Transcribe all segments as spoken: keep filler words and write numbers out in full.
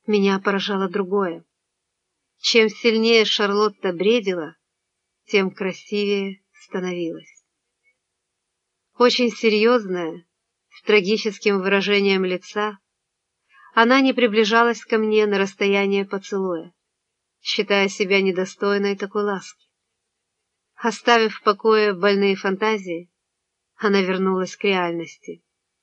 меня поражало другое. Чем сильнее Шарлотта бредила, тем красивее становилась. Очень серьезная, с трагическим выражением лица, она не приближалась ко мне на расстояние поцелуя, считая себя недостойной такой ласки. Оставив в покое больные фантазии, она вернулась к реальности.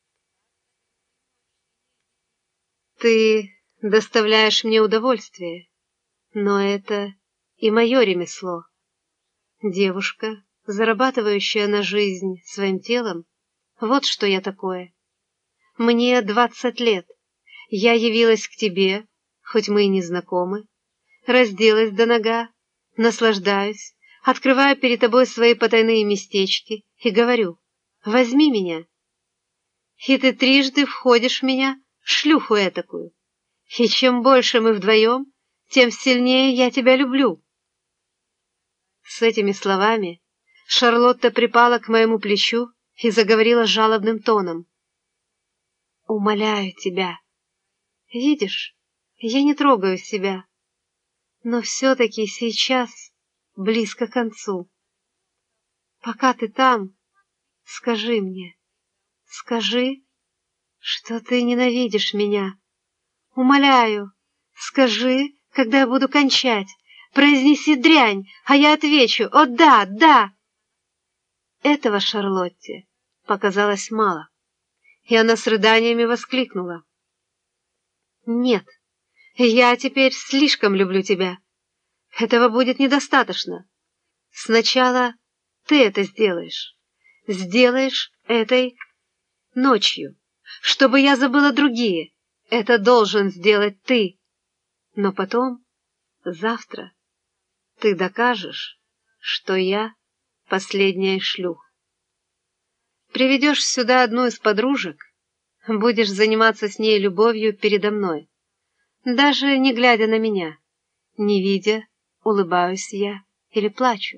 «Ты доставляешь мне удовольствие, но это и мое ремесло. Девушка, зарабатывающая на жизнь своим телом, вот что я такое. Мне двадцать лет, я явилась к тебе, хоть мы и не знакомы, разделась до нога, наслаждаюсь, открываю перед тобой свои потайные местечки и говорю: возьми меня. И ты трижды входишь в меня, шлюху этакую. И чем больше мы вдвоем, тем сильнее я тебя люблю». С этими словами Шарлотта припала к моему плечу и заговорила жалобным тоном. «Умоляю тебя. Видишь, я не трогаю себя, но все-таки сейчас близко к концу. Пока ты там, скажи мне, скажи, что ты ненавидишь меня. Умоляю, скажи, когда я буду кончать, произнеси дрянь, а я отвечу: о да, да». Этого Шарлотте показалось мало, и она с рыданиями воскликнула: «Нет, я теперь слишком люблю тебя. Этого будет недостаточно. Сначала ты это сделаешь. Сделаешь этой ночью, чтобы я забыла другие. Это должен сделать ты. Но потом, завтра, ты докажешь, что я последняя шлюха. Приведешь сюда одну из подружек, будешь заниматься с ней любовью передо мной, даже не глядя на меня, не видя, улыбаюсь я или плачу.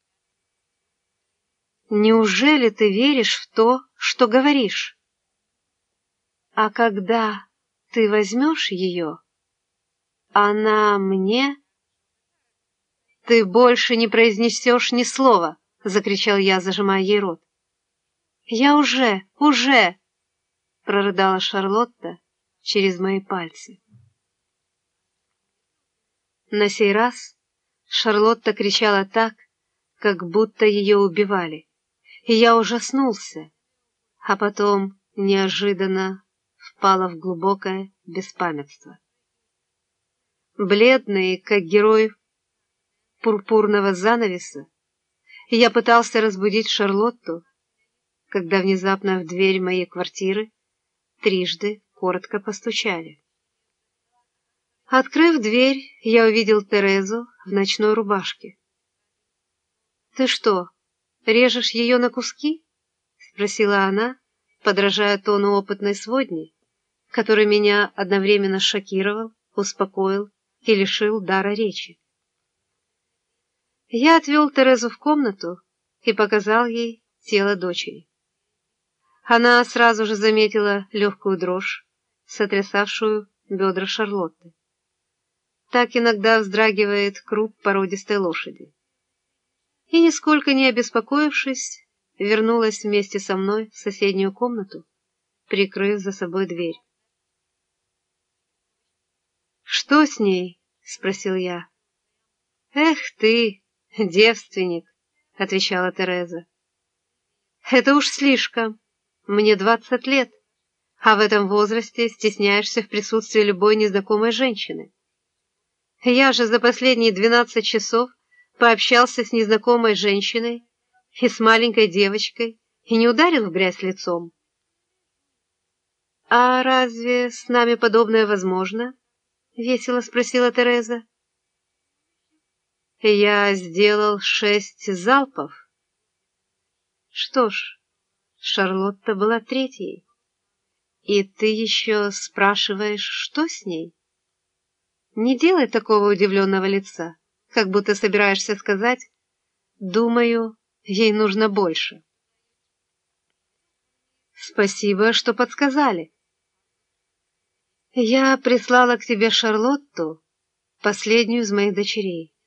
Неужели ты веришь в то, что говоришь? А когда ты возьмешь ее, она мне... «Ты больше не произнесешь ни слова!» — закричал я, зажимая ей рот. «Я уже, уже!» — прорыдала Шарлотта через мои пальцы. На сей раз Шарлотта кричала так, как будто ее убивали, и я ужаснулся, а потом неожиданно впала в глубокое беспамятство. Бледный, как герой пурпурного занавеса, я пытался разбудить Шарлотту, когда внезапно в дверь моей квартиры трижды коротко постучали. Открыв дверь, я увидел Терезу в ночной рубашке. «Ты что, режешь ее на куски?» — спросила она, подражая тону опытной сводни, который меня одновременно шокировал, успокоил и лишил дара речи. Я отвел Терезу в комнату и показал ей тело дочери. Она сразу же заметила легкую дрожь, сотрясавшую бедра Шарлотты. Так иногда вздрагивает круп породистой лошади. И, нисколько не обеспокоившись, вернулась вместе со мной в соседнюю комнату, прикрыв за собой дверь. «Что с ней?» — спросил я. «Эх ты, девственник!» — отвечала Тереза. «Это уж слишком. Мне двадцать лет, а в этом возрасте стесняешься в присутствии любой незнакомой женщины. Я же за последние двенадцать часов пообщался с незнакомой женщиной и с маленькой девочкой и не ударил в грязь лицом». «А разве с нами подобное возможно?» — весело спросила Тереза. «Я сделал шесть залпов». «Что ж, Шарлотта была третьей. И ты еще спрашиваешь, что с ней? Не делай такого удивленного лица, как будто собираешься сказать: думаю, ей нужно больше». «Спасибо, что подсказали». Я прислала к тебе Шарлотту, последнюю из моих дочерей.